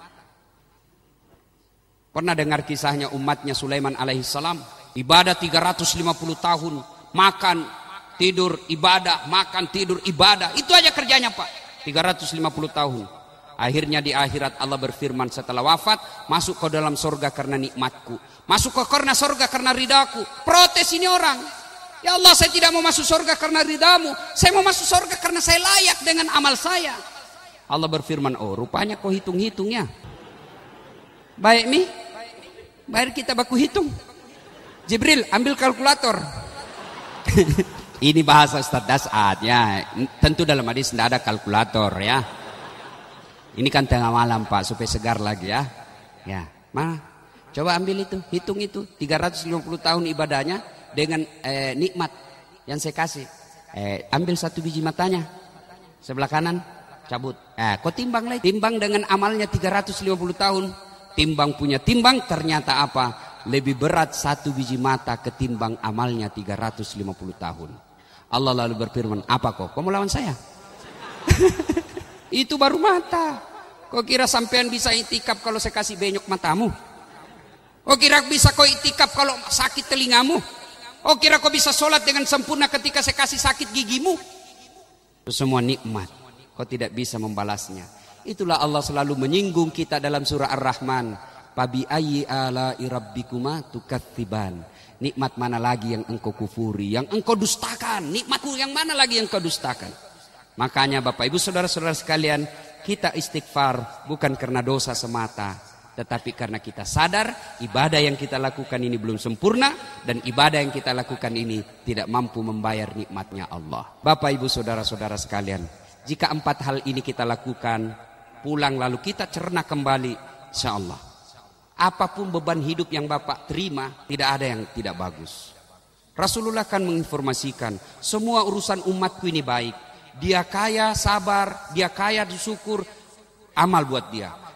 Pernah dengar kisahnya umatnya Sulaiman alaihissalam? Ibadah tiga ratus lima puluh tahun, makan, tidur, ibadah, makan, tidur, ibadah. Itu aja kerjanya Pak, tiga ratus lima puluh tahun. Akhirnya di akhirat Allah berfirman setelah wafat, masuk ke dalam surga karena nikmatku, masuk ke karena surga karena ridaku. Protes ini orang, ya Allah saya tidak mau masuk surga karena ridamu, saya mau masuk surga karena saya layak dengan amal saya. Allah berfirman, oh rupanya kau hitung-hitungnya. Baik nih, bayar kita baku hitung. Jibril ambil kalkulator. Ini bahasa Ustaz Das'ad ya, tentu dalam hadis tidak ada kalkulator ya. Ini kan tengah malam Pak, supaya segar lagi ya. Ya, mana? Coba ambil itu, hitung itu tiga ratus lima puluh tahun ibadahnya dengan eh, nikmat yang saya kasih. Eh, ambil satu biji matanya, sebelah kanan cabut. Eh, kau timbang lagi, timbang dengan amalnya tiga ratus lima puluh tahun. Timbang punya timbang, ternyata apa? Lebih berat satu biji mata ketimbang amalnya tiga ratus lima puluh tahun. Allah lalu berfirman, apa kok? Kau mau lawan saya? Itu baru mata. Kau kira sampean bisa itikaf kalau saya kasih benyok matamu? Kau kira bisa kau itikaf kalau sakit telingamu? Kau kira kau bisa sholat dengan sempurna ketika saya kasih sakit gigimu? Itu semua nikmat, kau tidak bisa membalasnya. Itulah Allah selalu menyinggung kita dalam surah Ar-Rahman. Fabi ayyi ala'i rabbikuma tukatsiban. Nikmat mana lagi yang engkau kufuri, yang engkau dustakan? Nikmatku yang mana lagi yang engkau dustakan? Makanya Bapak Ibu saudara-saudara sekalian, kita istighfar bukan karena dosa semata, tetapi karena kita sadar ibadah yang kita lakukan ini belum sempurna, dan ibadah yang kita lakukan ini tidak mampu membayar nikmatnya Allah. Bapak Ibu saudara-saudara sekalian, jika empat hal ini kita lakukan, pulang lalu kita cerna kembali, insya Allah apapun beban hidup yang Bapak terima, tidak ada yang tidak bagus. Rasulullah kan menginformasikan semua urusan umatku ini baik. Dia kaya sabar, dia kaya syukur, amal buat dia.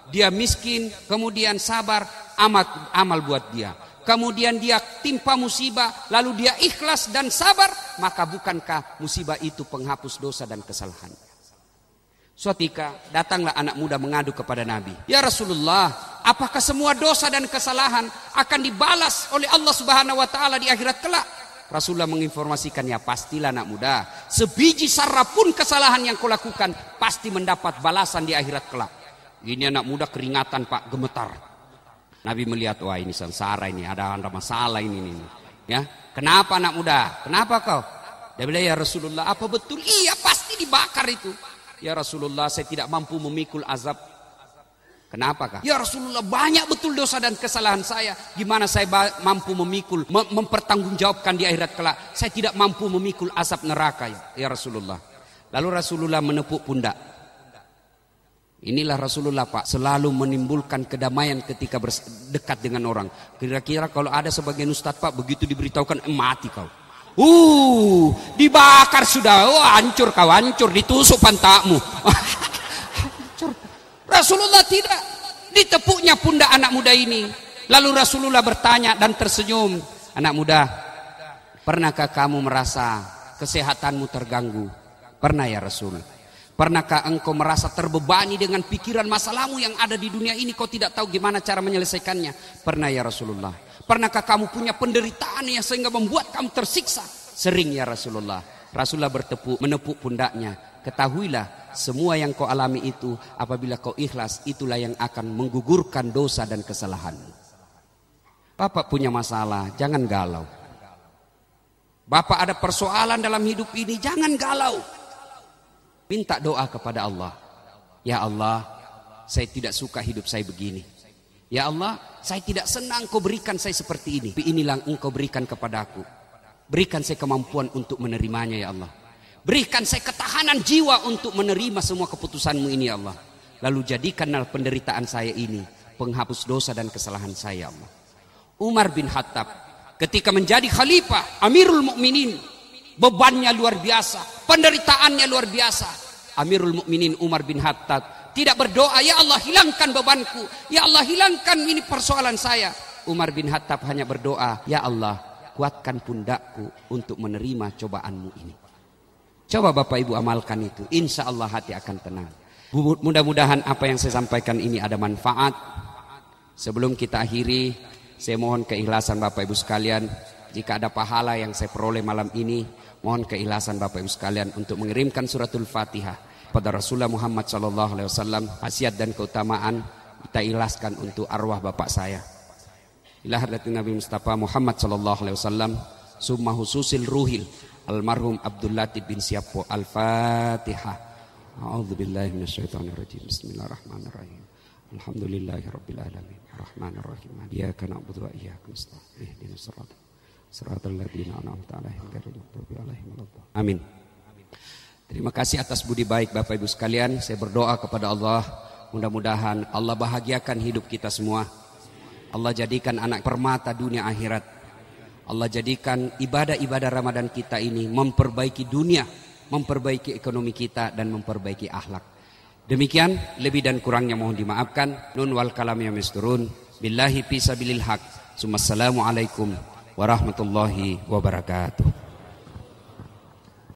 dia miskin, kemudian sabar, amal, amal buat dia. Kemudian dia timpa musibah, lalu dia ikhlas dan sabar, maka bukankah musibah itu penghapus dosa dan kesalahan? Suatu ketika datanglah anak muda mengadu kepada Nabi. Ya Rasulullah, apakah semua dosa dan kesalahan akan dibalas oleh Allah Subhanahu wa taala di akhirat kelak? Rasulullah menginformasikan, ya pastilah anak muda, sebiji sarah pun kesalahan yang kau lakukan pasti mendapat balasan di akhirat kelak. Ini anak muda keringatan Pak, gemetar. Nabi melihat, wah ini sengsara ini, ada ada masalah ini, ini. Ya, kenapa anak muda? Kenapa kau? Dia bilang, ya Rasulullah, apa betul? Iya, pasti dibakar itu. Ya Rasulullah, saya tidak mampu memikul azab. Kenapa kah? Ya Rasulullah, banyak betul dosa dan kesalahan saya. Gimana saya mampu memikul, mem mempertanggungjawabkan di akhirat kelak? Saya tidak mampu memikul azab neraka ya, ya Rasulullah. Lalu Rasulullah menepuk pundak. Inilah Rasulullah Pak, selalu menimbulkan kedamaian ketika berdekat dengan orang. Kira-kira kalau ada sebagian ustadz Pak, begitu diberitahukan, eh, mati kau. Uh, dibakar sudah, oh, hancur kau, hancur, ditusuk pantakmu. Rasulullah tidak, ditepuknya pundak anak muda ini. Lalu Rasulullah bertanya dan tersenyum, anak muda, pernahkah kamu merasa kesehatanmu terganggu? Pernah ya Rasul. Pernahkah engkau merasa terbebani dengan pikiran masalahmu yang ada di dunia ini, kau tidak tahu gimana cara menyelesaikannya? Pernah ya Rasulullah. Pernahkah kamu punya penderitaan yang sehingga membuat kamu tersiksa? Sering ya Rasulullah. Rasulullah bertepuk, menepuk pundaknya. Ketahuilah, semua yang kau alami itu, apabila kau ikhlas, itulah yang akan menggugurkan dosa dan kesalahanmu. Bapak punya masalah, jangan galau. Bapak ada persoalan dalam hidup ini, jangan galau. Minta doa kepada Allah. Ya Allah, saya tidak suka hidup saya begini. Ya Allah, saya tidak senang kau berikan saya seperti ini. Tapi inilah engkau berikan kepadaku. Berikan saya kemampuan untuk menerimanya ya Allah. Berikan saya ketahanan jiwa untuk menerima semua keputusanmu ini ya Allah. Lalu jadikanlah penderitaan saya ini penghapus dosa dan kesalahan saya ya Allah. Umar bin Khattab ketika menjadi khalifah Amirul Mukminin, bebannya luar biasa, penderitaannya luar biasa. Amirul Mukminin Umar bin Khattab tidak berdoa, ya Allah hilangkan bebanku, ya Allah hilangkan ini persoalan saya. Umar bin Khattab hanya berdoa, ya Allah kuatkan pundakku untuk menerima cobaanmu ini. Coba Bapak Ibu amalkan itu, insya Allah hati akan tenang. Mudah-mudahan apa yang saya sampaikan ini ada manfaat. Sebelum kita akhiri, saya mohon keikhlasan Bapak Ibu sekalian. Jika ada pahala yang saya peroleh malam ini, mohon keikhlasan Bapak Ibu sekalian untuk mengirimkan suratul Fatihah pada Rasulullah Muhammad Sallallahu Alaihi Wasallam. Khasiat dan keutamaan kita ikhlaskan untuk arwah bapak saya. Ila hadratin Nabi Mustafa Muhammad Sallallahu Alaihi Wasallam. Summa hususil ruhil almarhum Abdul Latif bin Siapo. Al-Fatihah. A'udzubillahi minasyaitonirrajim. Bismillahirrahmanirrahim. Alhamdulillahirabbil alamin. Arrahmanirrahim. Iyyaka na'budu wa iyyaka nasta'in. Ihdinas siratal siratal ladzina an'amta 'alaihim ghairil maghdubi 'alaihim waladdallin. Amin. Terima kasih atas budi baik Bapak Ibu sekalian. Saya berdoa kepada Allah, mudah-mudahan Allah bahagiakan hidup kita semua. Allah jadikan anak permata dunia akhirat. Allah jadikan ibadah-ibadah Ramadan kita ini memperbaiki dunia, memperbaiki ekonomi kita dan memperbaiki akhlak. Demikian, lebih dan kurangnya mohon dimaafkan. Nun wal kalam ya misturun. Billahi fi sabilil haq. Assalamualaikum warahmatullahi wabarakatuh.